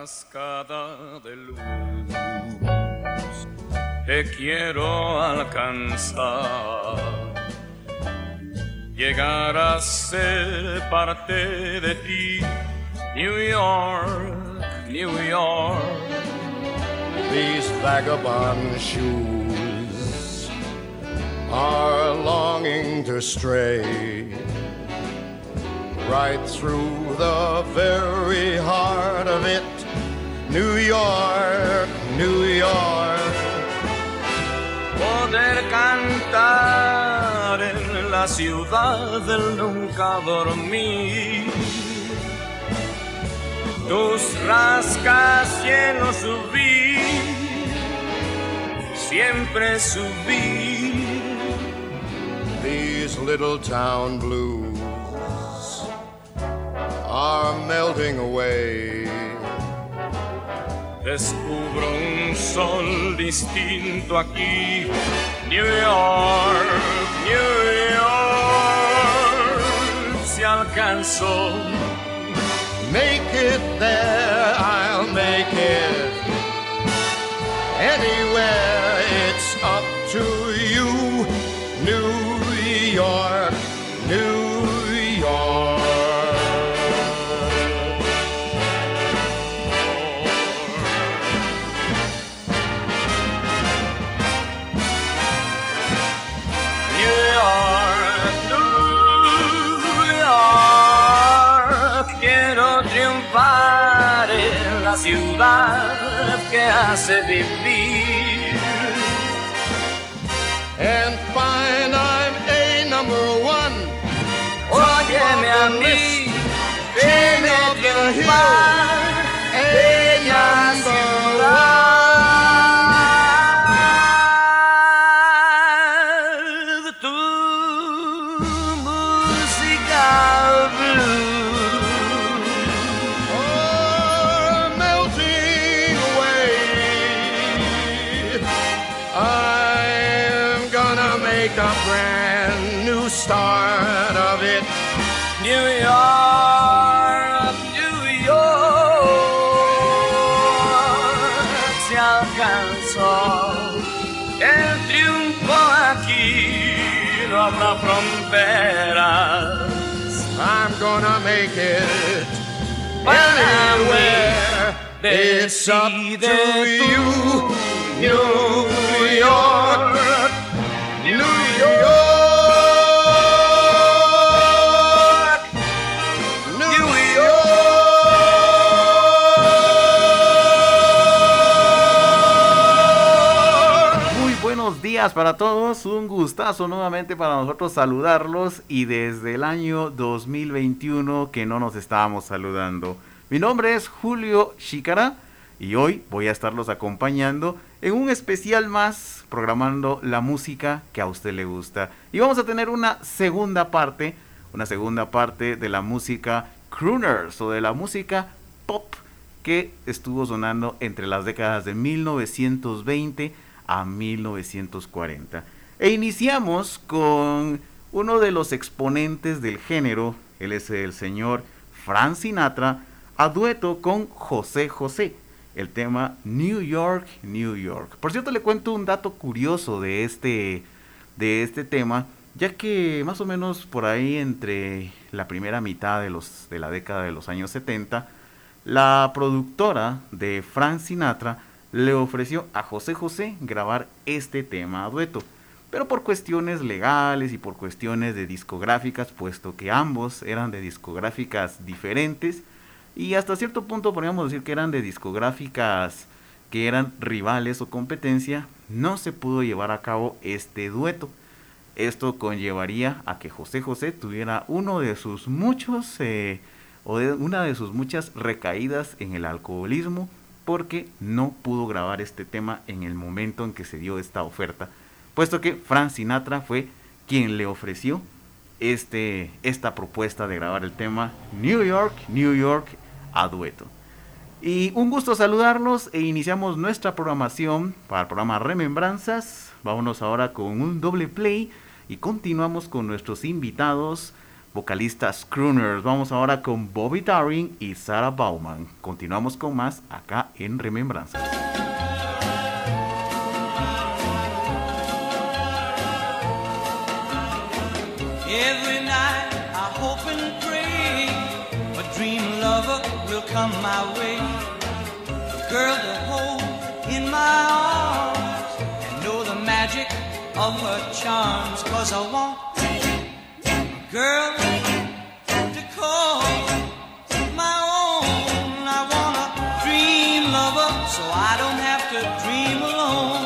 cascada de luz que quiero alcanzar, llegar a ser parte de ti, New York, New York. These vagabond shoes are longing to stray right through the very heart of it, New York, New York. Poder cantar en la ciudad del nunca dormir, tus rascacielos subir, siempre subir. These little town blues are melting away. Descubro un sol distinto aquí, New York, New York, se alcanzó. Make it there, I'll make it anywhere, it's up to you, New York, New York. Triunfar en la ciudad que hace vivir, and find I'm a number one. Óyeme a mí, déme triunfar en la ciudad, tu música blue. Make a brand new start of it, New York, New York, se alcanzó el triunfo aquí, no habrá fronteras. I'm gonna make it anywhere, it's up to you, New York, New York, New York. Muy buenos días para todos, un gustazo nuevamente para nosotros saludarlos y desde el año 2021 que no nos estábamos saludando. Mi nombre es Julio Chicara y hoy voy a estarlos acompañando en un especial más, programando la música que a usted le gusta. Y vamos a tener una segunda parte de la música crooners o de la música pop que estuvo sonando entre las décadas de 1920 a 1940. E iniciamos con uno de los exponentes del género, él es el señor Frank Sinatra, a dueto con José José. El tema New York, New York. Por cierto, le cuento un dato curioso de este tema, ya que más o menos por ahí entre la primera mitad de la década de los años 70, la productora de Frank Sinatra le ofreció a José José grabar este tema a dueto. Pero por cuestiones legales y por cuestiones de discográficas, puesto que ambos eran de discográficas diferentes, y hasta cierto punto podríamos decir que eran de discográficas que eran rivales o competencia, no se pudo llevar a cabo este dueto. Esto conllevaría a que José José tuviera una de sus muchas recaídas en el alcoholismo, porque no pudo grabar este tema en el momento en que se dio esta oferta, puesto que Frank Sinatra fue quien le ofreció esta propuesta de grabar el tema New York, New York a dueto. Y un gusto saludarlos e iniciamos nuestra programación para el programa Remembranzas. Vámonos ahora con un doble play y continuamos con nuestros invitados vocalistas crooners. Vamos ahora con Bobby Darin y Sarah Bauman. Continuamos con más acá en Remembranza. Every night I hope and pray a dream lover will come my way, a girl to hold in my arms and know the magic of her charms. 'Cause I want a girl to call my own. I want a dream lover so I don't have to dream alone.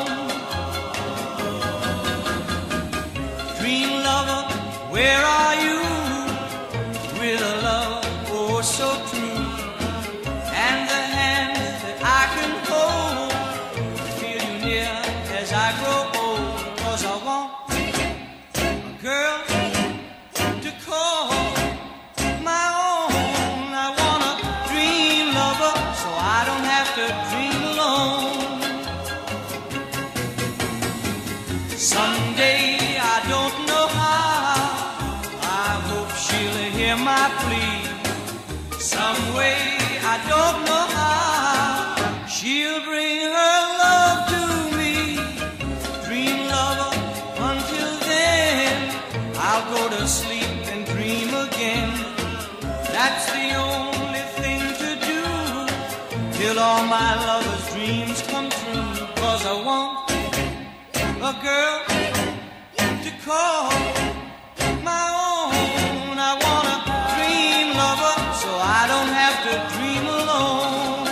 Dream lover, where are you, with a love oh so true, and the hand that I can hold, feel you near as I grow old. 'Cause I want a girl to call my own. I want a dream lover so I don't have to dream alone. Someday I don't know how, I hope she'll hear my plea. Some way, I don't know how, she'll bring her love to me. Dream lover, until then, I'll go to sleep and dream again. That's the only thing to do, till all my lover's dreams come true. 'Cause I want a girl to call my own. I want a dream lover so I don't have to dream alone.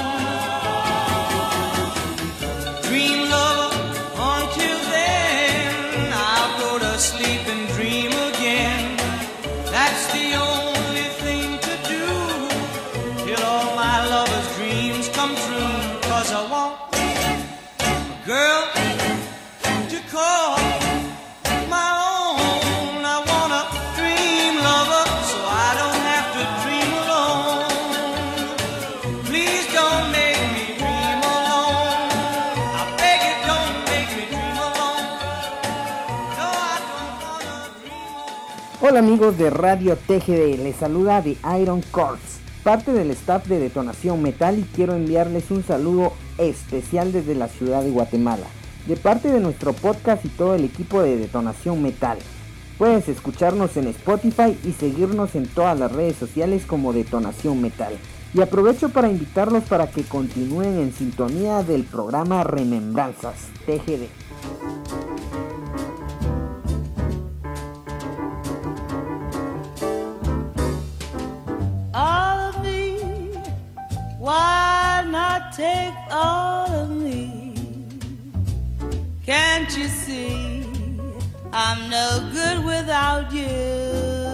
Dream lover, until then I'll go to sleep and dream again. That's the only thing to do, till all my lover's dreams come true. 'Cause I want a girl to call my own. I want a dream lover so I don't have to dream alone. Please don't make me dream alone. I beg you, don't make me dream alone. No, I don't wanna dream alone. Hola amigos de Radio TGD, les saluda The Iron Chords, parte del staff de Detonación Metal, y quiero enviarles un saludo especial desde la ciudad de Guatemala, de parte de nuestro podcast y todo el equipo de Detonación Metal. Puedes escucharnos en Spotify y seguirnos en todas las redes sociales como Detonación Metal. Y aprovecho para invitarlos para que continúen en sintonía del programa Remembranzas TGD. All of me, why not take all of me? Can't you see I'm no good without you?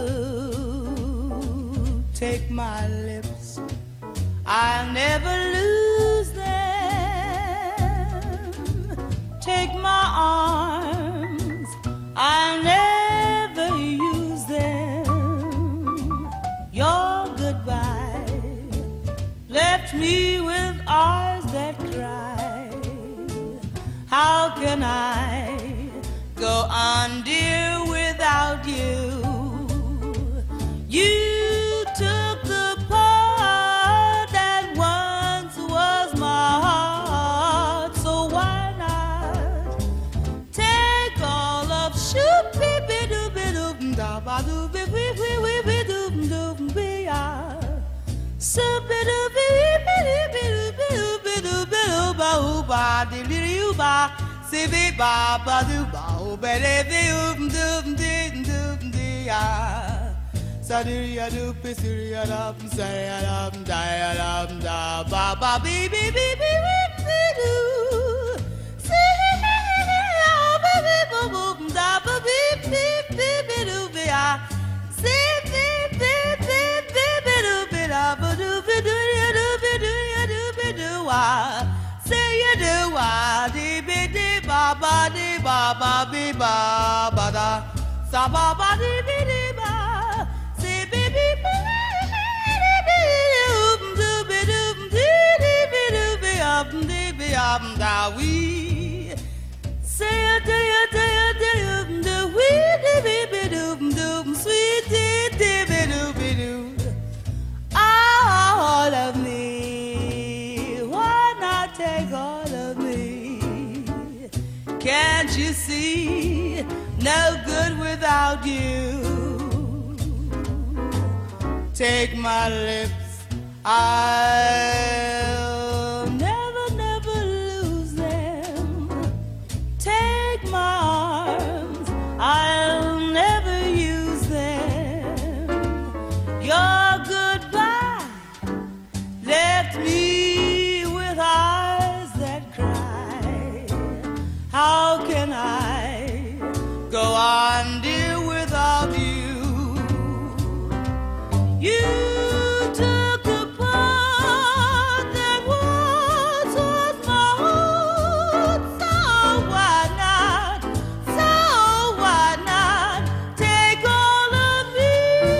Take my lips, I'll never lose them. Take my arms, I'll never use them. Your goodbye left me with eyes that cry. How can I go on, dear, without you? You took the part that once was my heart, so why not take all of say you do dee be dee ba ba dee ba ba be ba ba da sa ba ba dee be dee ba say be be be do be do dee be do be da we say do do we dee be do sweet dee you see, no good without you. Take my lips, I'll never, never lose them. Take my arms, I'll never use them. Your goodbye left me with eyes that cry. How can I go on, dear, without you? You took the part that once was my own. So why not take all of me?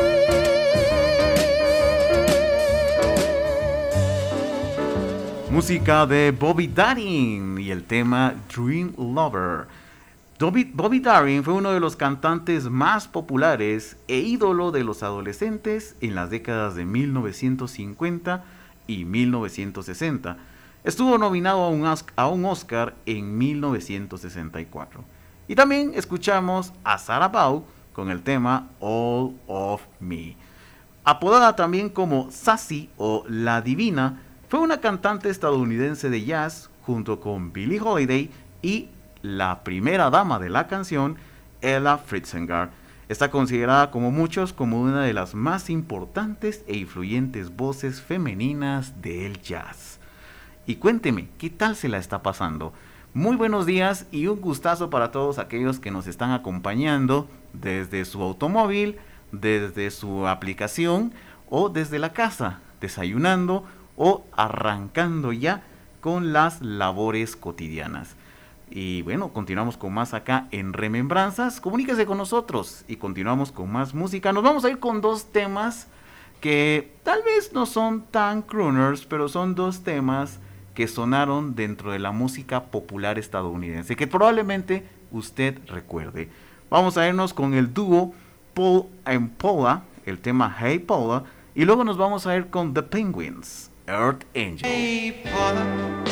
Música de Bobby Darin y el tema Dream Lover. Bobby Darin fue uno de los cantantes más populares e ídolo de los adolescentes en las décadas de 1950 y 1960. Estuvo nominado a un Oscar en 1964. Y también escuchamos a Sarah Vaughan con el tema All of Me. Apodada también como Sassy o La Divina, fue una cantante estadounidense de jazz junto con Billie Holiday y la primera dama de la canción, Ella Fitzgerald. Está considerada como muchos como una de las más importantes e influyentes voces femeninas del jazz. Y cuénteme, ¿qué tal se la está pasando? Muy buenos días y un gustazo para todos aquellos que nos están acompañando desde su automóvil, desde su aplicación o desde la casa, desayunando o arrancando ya con las labores cotidianas. Y bueno, continuamos con más acá en Remembranzas. Comuníquese con nosotros y continuamos con más música. Nos vamos a ir con dos temas que tal vez no son tan crooners, pero son dos temas que sonaron dentro de la música popular estadounidense, que probablemente usted recuerde. Vamos a irnos con el dúo Paul and Paula, el tema Hey Paula, y luego nos vamos a ir con The Penguins, Earth Angel. Hey Paula,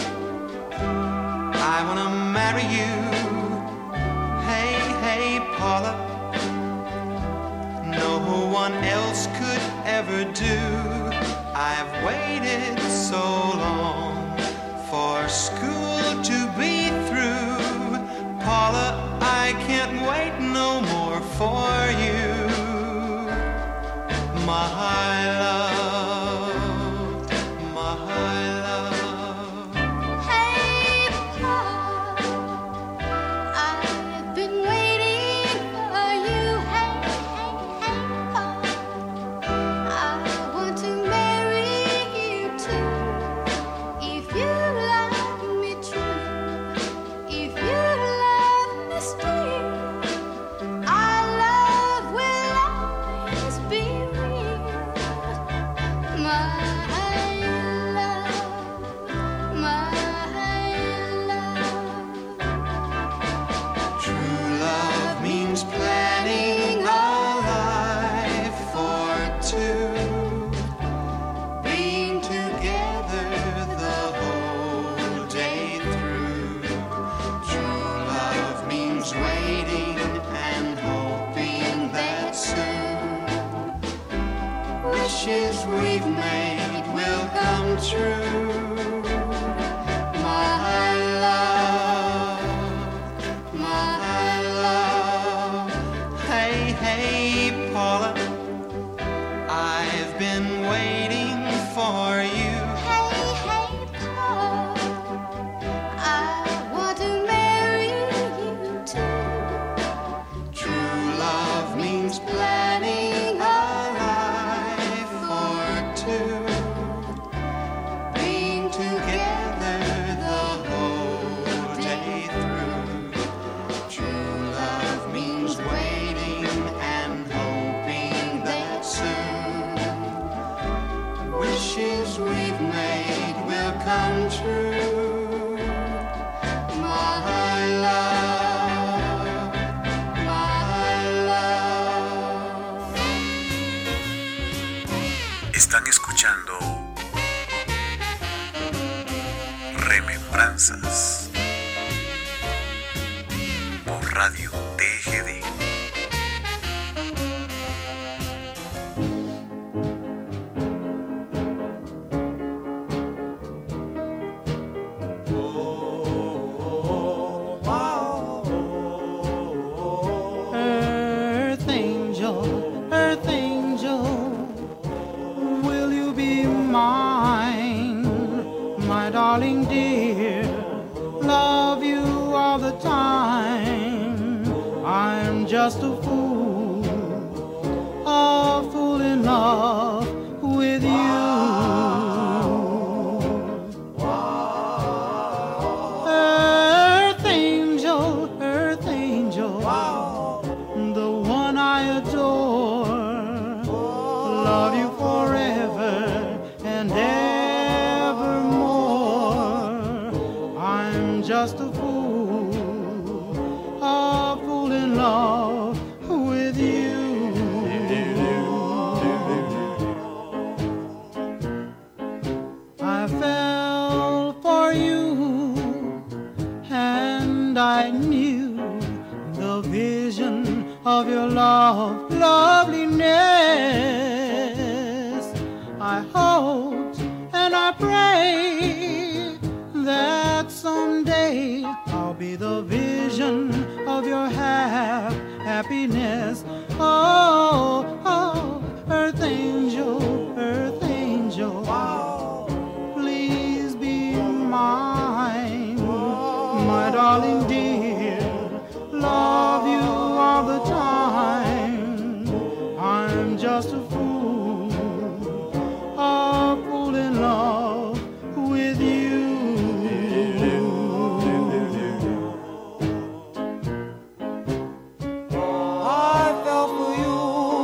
I wanna marry you. Hey, hey, Paula, no one else could ever do. I've waited so long for school to be through. Paula, I can't wait no more for you. My love. Están escuchando Remembranzas. darling dear, love you all the time. I'm just a fool in love with you. Earth angel, the one I adore, love you forever and evermore. I'm just a fool in love with you. I fell for you and I knew the vision of your love, loveliness. I hoped and I prayed that someday I'll be the vision of your happiness. Oh, oh, earth angel, please be mine, my darling dear, love you all the time. I'm just a fool in love with you. I fell for you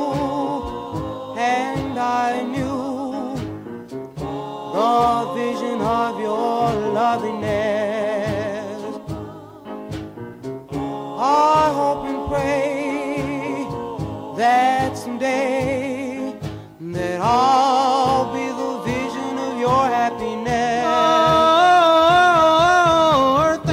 and I knew the vision of your loveliness. I hope and pray that someday that I'll be the vision of your happiness. Oh, earth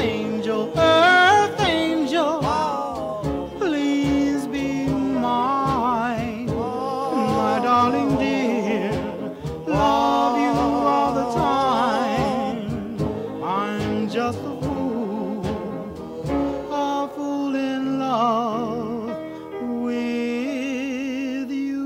angel, please be mine, my darling dear, love you all the time. I'm just a fool in love with you.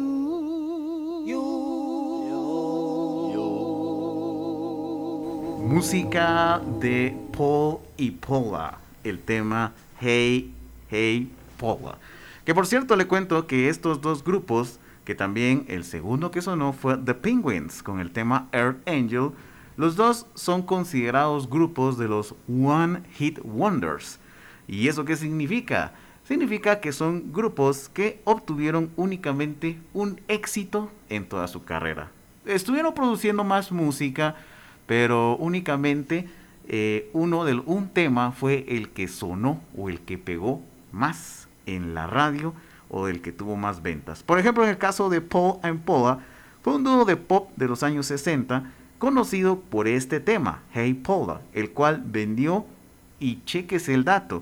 Música de Paul y Paula, el tema Hey, Hey, Paula. Que por cierto le cuento que estos dos grupos, que también el segundo que sonó fue The Penguins con el tema Earth Angel, los dos son considerados grupos de los One Hit Wonders. ¿Y eso qué significa? Significa que son grupos que obtuvieron únicamente un éxito en toda su carrera. Estuvieron produciendo más música, pero únicamente un tema fue el que sonó o el que pegó más en la radio o el que tuvo más ventas. Por ejemplo, en el caso de Paul and Paula, fue un dúo de pop de los años 60 conocido por este tema, Hey Paula, el cual vendió, y chequese el dato,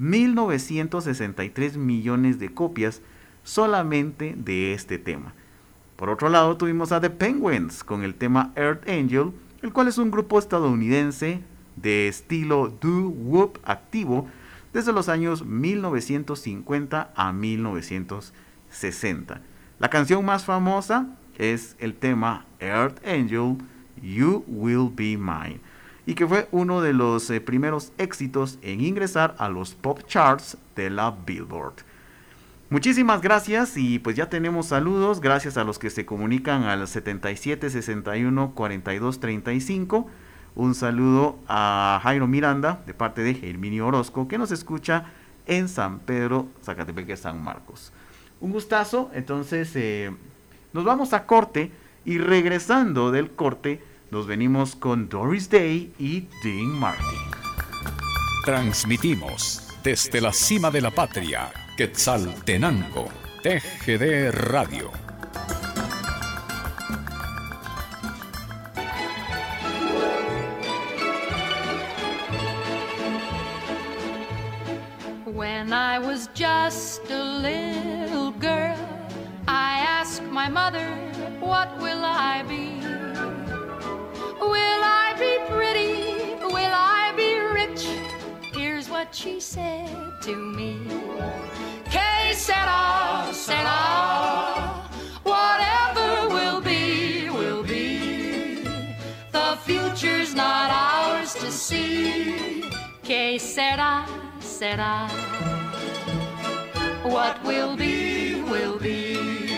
1.963 millones de copias solamente de este tema. Por otro lado, tuvimos a The Penguins con el tema Earth Angel, el cual es un grupo estadounidense de estilo doo-wop activo desde los años 1950 a 1960. La canción más famosa es el tema Earth Angel, You Will Be Mine, y que fue uno de los primeros éxitos en ingresar a los pop charts de la Billboard. Muchísimas gracias, y pues ya tenemos saludos, gracias a los que se comunican al 77 61 42 35. Un saludo a Jairo Miranda de parte de Herminio Orozco, que nos escucha en San Pedro, Zacatepeque, San Marcos. Un gustazo. Entonces nos vamos a corte, y regresando del corte nos venimos con Doris Day y Dean Martin. Transmitimos desde la cima de la patria, Quetzaltenango, TGD Radio. When I was just a little girl, I asked my mother, what will I be? Will I be pretty? Will I be rich? Here's what she said to me. Que sera, sera. Whatever will be, will be. The The future's not ours to see. Que sera, sera. What will be, will be.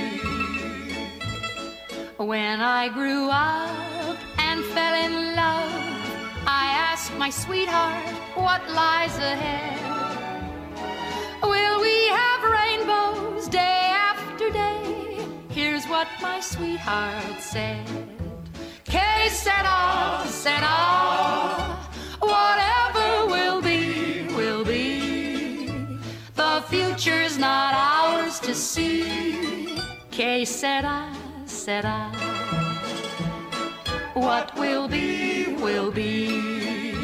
When I grew up and fell in love, I asked my sweetheart what lies ahead. Will we have rainbows day after day? Here's what my sweetheart said. Que sera, sera. Whatever will be, will be. The future's not ours to see. Que sera, sera. What will be, will be.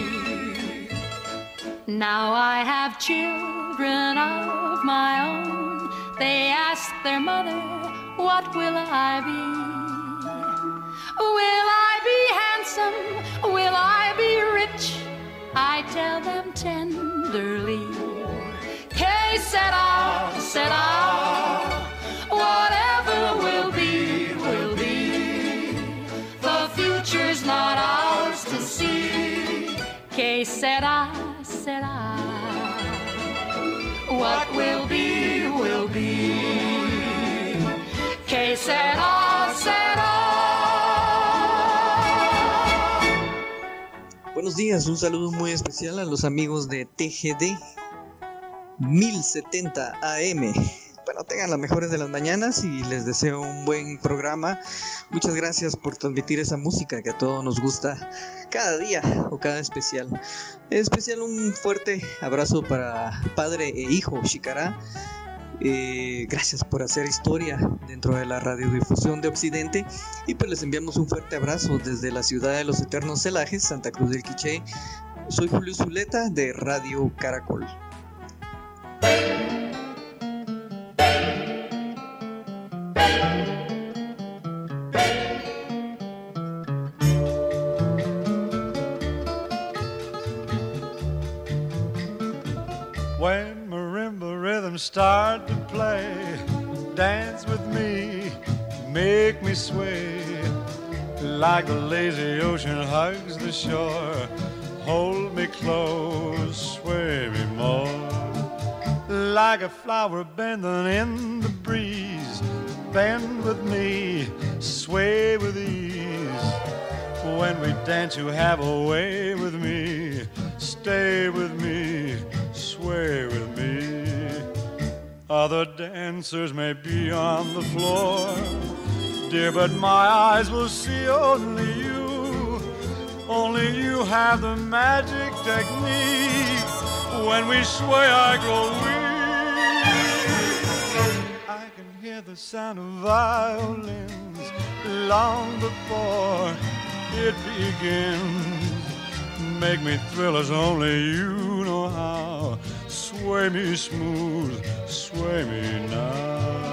Now I have children of my own. They ask their mother, what will I be? Will I be handsome? Will I be rich? I tell them tenderly. Que sera, sera. Whatever will be, will be. The future's not ours to see. Que sera, sera. What will be, will be. Que sera, sera. Buenos días, un saludo muy especial a los amigos de TGD 1070 AM. Bueno, tengan las mejores de las mañanas y les deseo un buen programa. Muchas gracias por transmitir esa música que a todos nos gusta cada día o cada especial. En especial un fuerte abrazo para padre e hijo Xicará. Gracias por hacer historia dentro de la radiodifusión de Occidente, y pues les enviamos un fuerte abrazo desde la ciudad de los eternos celajes, Santa Cruz del Quiché. Soy Julio Zuleta de Radio Caracol. When marimba rhythms start to play, dance with me, make me sway. Like the lazy ocean hugs the shore, hold me close, sway me more. Like a flower bending in the breeze, bend with me, sway with ease. When we dance you have a way with me, stay with me, sway with me. Other dancers may be on the floor, dear, but my eyes will see only you. Only you have the magic technique. When we sway I grow weak. I can hear the sound of violins long before it begins. Make me thrill as only you know how. Sway me smooth, sway me now.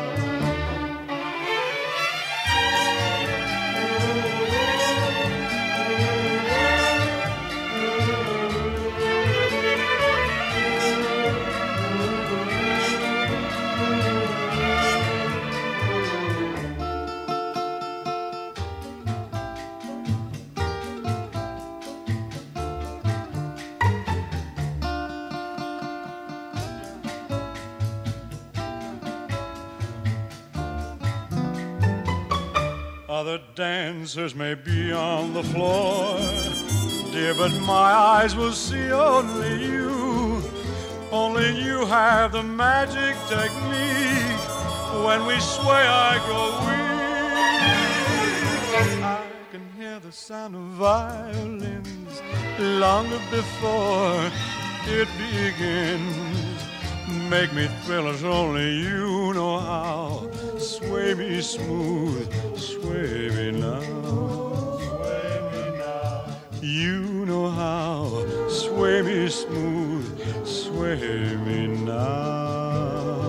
Other dancers may be on the floor, dear, but my eyes will see only you. Only you have the magic technique. When we sway I grow weak. I can hear the sound of violins long before it begins. Make me thrill as only you know how. Sway me smooth, sway me now. Sway me now. You know how. Sway me smooth, sway me now.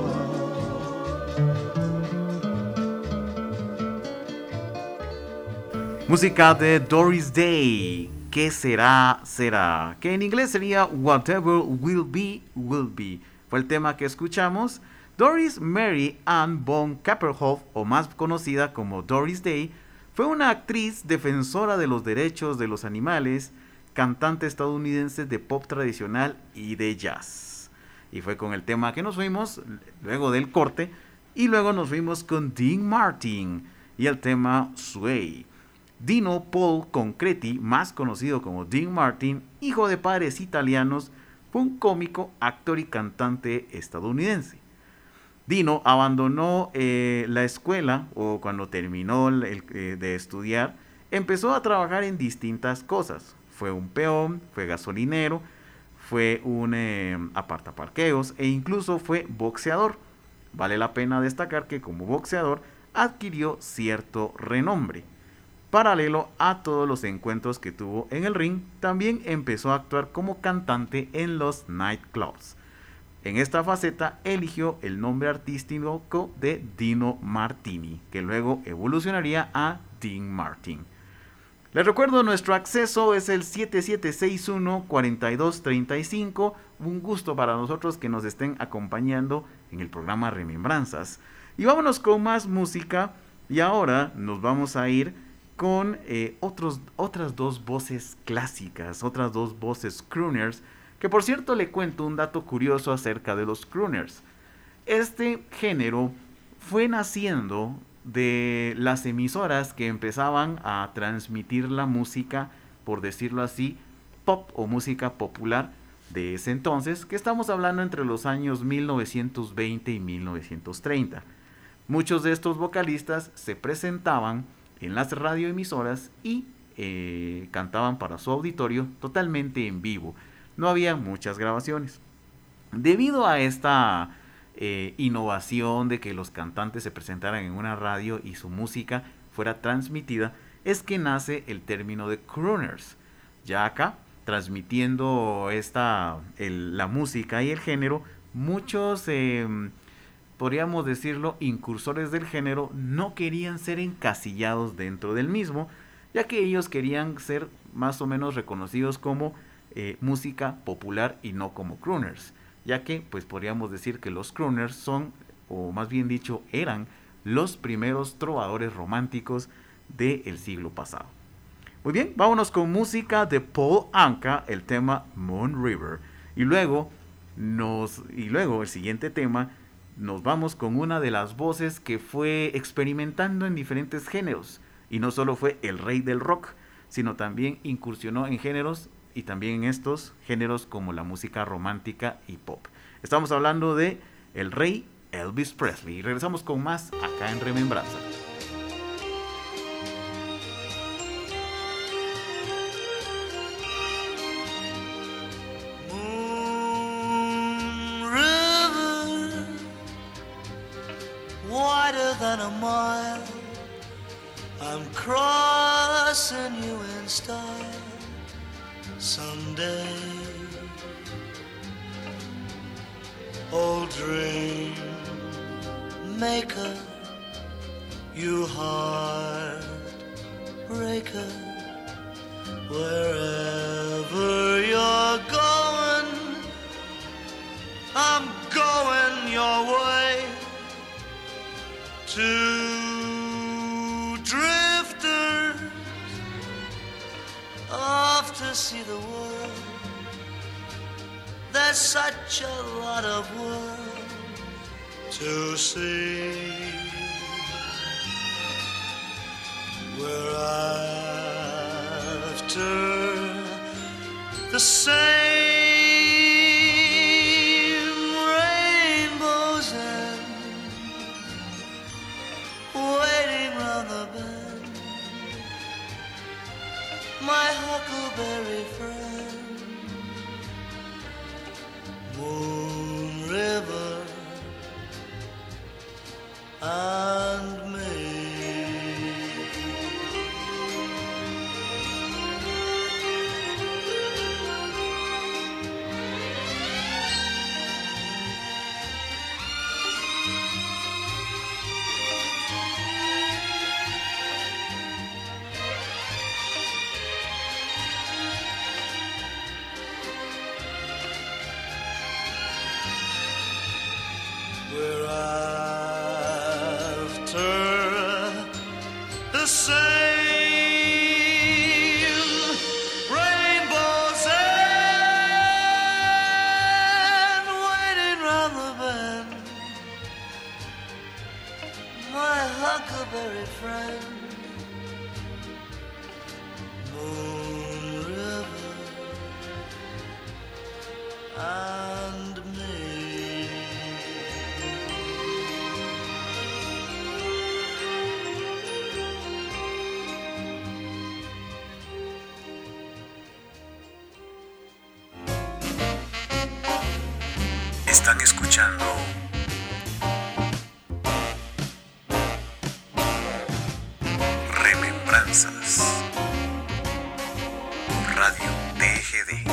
Música de Doris Day. ¿Qué será, será? Que en inglés sería Whatever Will Be, Will Be. Fue el tema que escuchamos. Doris Mary Ann von Kapperhoff, o más conocida como Doris Day, Fue una actriz defensora de los derechos de los animales, cantante estadounidense de pop tradicional y de jazz. Y fue con el tema que nos fuimos, luego del corte, y luego nos fuimos con Dean Martin y el tema Sway. Dino Paul Concreti, más conocido como Dean Martin, hijo de padres italianos, fue un cómico, actor y cantante estadounidense. Dino abandonó la escuela, o cuando terminó de estudiar, empezó a trabajar en distintas cosas. Fue un peón, fue gasolinero, fue un apartaparqueos e incluso fue boxeador. Vale la pena destacar que como boxeador adquirió cierto renombre. Paralelo a todos los encuentros que tuvo en el ring, también empezó a actuar como cantante en los nightclubs. En esta faceta eligió el nombre artístico de Dino Martini, que luego evolucionaría a Dean Martin. Les recuerdo, nuestro acceso es el 7761-4235. Un gusto para nosotros que nos estén acompañando en el programa Remembranzas. Y vámonos con más música. Y ahora nos vamos a ir con otras dos voces clásicas, otras dos voces crooners, que por cierto le cuento un dato curioso acerca de los crooners. Este género fue naciendo de las emisoras que empezaban a transmitir la música, por decirlo así, pop o música popular de ese entonces, que estamos hablando entre los años 1920 y 1930. Muchos de estos vocalistas se presentaban en las radioemisoras y cantaban para su auditorio totalmente en vivo. No había muchas grabaciones. Debido a esta innovación de que los cantantes se presentaran en una radio y su música fuera transmitida, es que nace el término de crooners. Ya acá, transmitiendo la música y el género, muchos podríamos decirlo, incursores del género no querían ser encasillados dentro del mismo, ya que ellos querían ser más o menos reconocidos como música popular y no como crooners, ya que pues podríamos decir que los crooners son, o más bien dicho, eran los primeros trovadores románticos del siglo pasado. Muy bien, vámonos con música de Paul Anka, el tema Moon River, y luego el siguiente tema. Nos vamos con una de las voces que fue experimentando en diferentes géneros. Y no solo fue el rey del rock, sino también incursionó en géneros, y también en estos géneros como la música romántica y pop. Estamos hablando de el rey Elvis Presley. Y regresamos con más acá en Remembranza. Than a mile, I'm crossing you in style someday. Old dream maker, you heartbreaker, wherever you're going, I'm going your way. Two drifters off to see the world. There's such a lot of world to see. We're after the same my huckleberry friend, Moon River and me. We're after the same and me. Están escuchando Remembranzas por Radio TGD.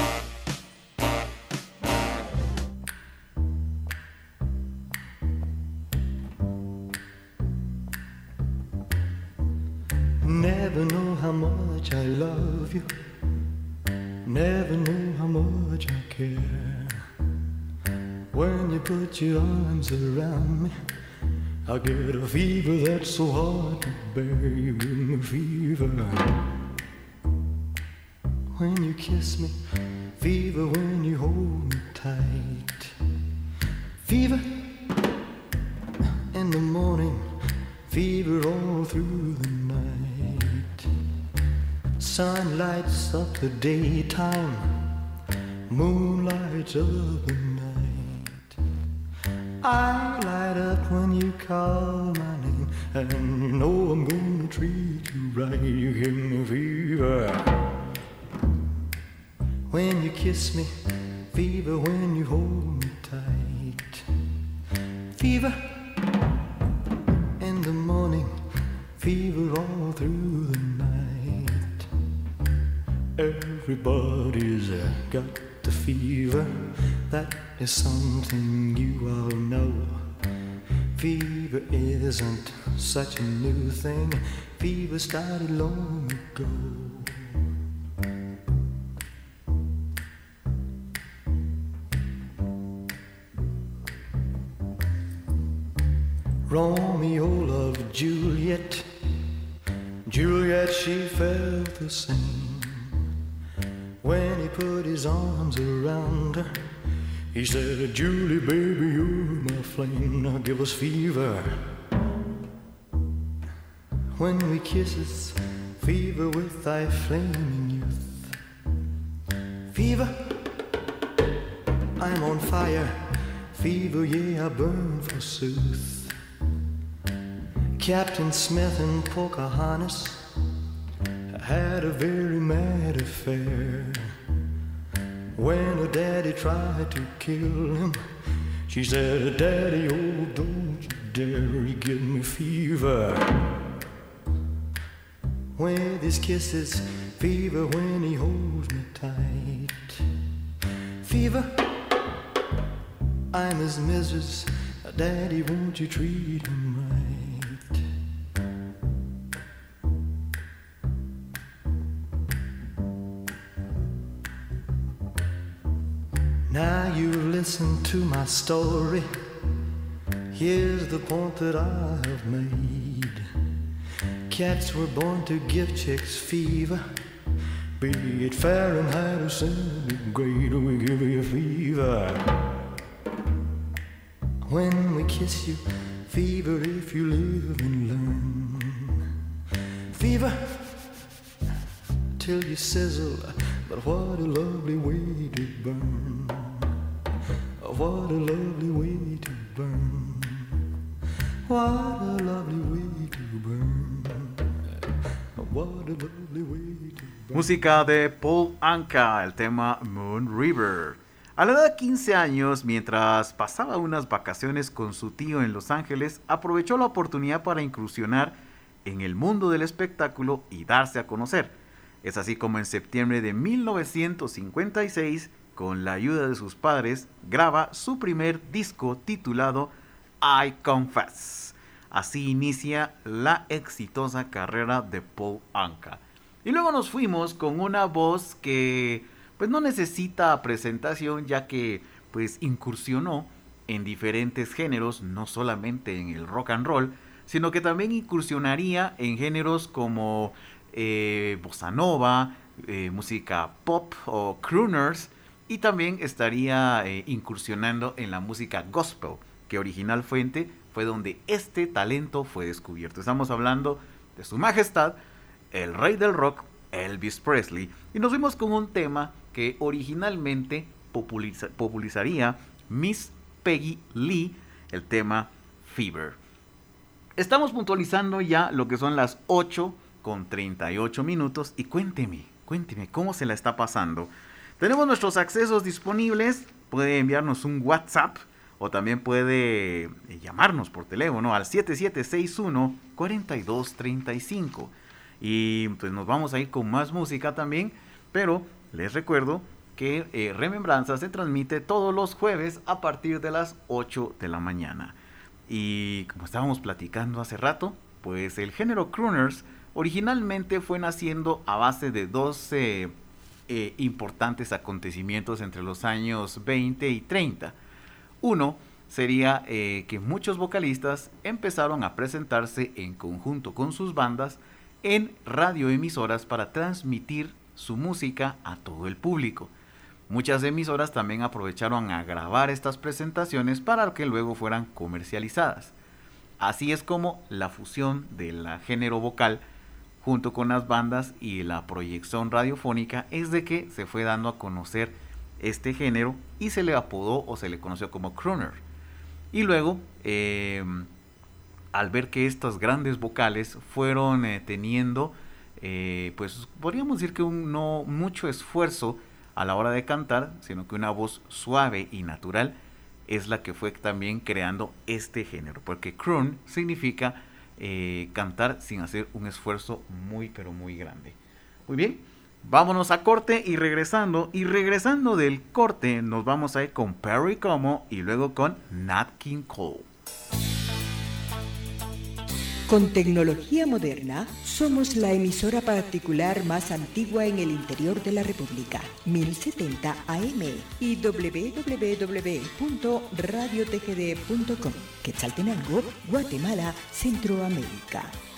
Never know how much I love you. Never know how much I care. When you put your arms around me, I get a fever that's so hard to bear. You give me fever when you kiss me, fever when you hold me tight, fever in the morning, fever all through the night. Sun lights up the daytime, moon lights up the night. I light up when you call my name, and you know I'm gonna treat you right. You give me fever when you kiss me, fever when you hold me tight, fever in the morning, fever all through the night. Everybody's got the fever, that is something you all know. Fever isn't such a new thing, fever started long ago. Romeo loved Juliet, Juliet she felt the same. When he put his arms around her, he said, Julie, baby, you're my flame. Now give us fever when we kisses, fever with thy flaming youth. Fever, I'm on fire. Fever, yeah, I burn forsooth. Captain Smith and Pocahontas had a very mad affair. When her daddy tried to kill him, she said, Daddy, oh, don't you dare, he give me fever. With his kisses, fever when he holds me tight. Fever, I'm his missus, Daddy, won't you treat him right? Now you listen to my story. Here's the point that I have made. Cats were born to give chicks fever. Be it Fahrenheit or centigrade, we give you fever. When we kiss you, fever if you live and learn. Fever till you sizzle, but what a lovely way to burn. What a lovely way to burn. What a lovely way to burn. What a lovely way to burn. Música de Paul Anka, el tema Moon River. A la edad de 15 años, mientras pasaba unas vacaciones con su tío en Los Ángeles, aprovechó la oportunidad para incursionar en el mundo del espectáculo y darse a conocer. Es así como en septiembre de 1956, con la ayuda de sus padres, graba su primer disco titulado I Confess. Así inicia la exitosa carrera de Paul Anka. Y luego nos fuimos con una voz que pues no necesita presentación, ya que pues incursionó en diferentes géneros, no solamente en el rock and roll, sino que también incursionaría en géneros como bossa nova, música pop o crooners, y también estaría incursionando en la música gospel, que original fuente fue donde este talento fue descubierto. Estamos hablando de su majestad, el rey del rock, Elvis Presley, y nos fuimos con un tema que originalmente popularizaría Miss Peggy Lee el tema Fever. Estamos puntualizando ya lo que son las 8:38 minutos y cuénteme cómo se la está pasando. Tenemos nuestros accesos disponibles, puede enviarnos un WhatsApp o también puede llamarnos por teléfono al 7761-4235. Y pues nos vamos a ir con más música también, pero les recuerdo que Remembranza se transmite todos los jueves a partir de las 8 de la mañana. Y como estábamos platicando hace rato, pues el género crooners originalmente fue naciendo a base de dos importantes acontecimientos entre los años 20 y 30. Uno sería que muchos vocalistas empezaron a presentarse en conjunto con sus bandas en radioemisoras para transmitir su música a todo el público. Muchas emisoras también aprovecharon a grabar estas presentaciones para que luego fueran comercializadas. Así es como la fusión del género vocal junto con las bandas y la proyección radiofónica es de que se fue dando a conocer este género y se le apodó o se le conoció como crooner. Y luego, al ver que estas grandes vocales fueron teniendo, pues podríamos decir que no mucho esfuerzo a la hora de cantar, sino que una voz suave y natural es la que fue también creando este género, porque croon significa cantar sin hacer un esfuerzo muy pero muy grande. Muy bien, vámonos a corte y regresando del corte nos vamos a ir con Perry Como y luego con Nat King Cole. Con tecnología moderna, somos la emisora particular más antigua en el interior de la República, 1070 AM y www.radiotgd.com, Quetzaltenango, Guatemala, Centroamérica.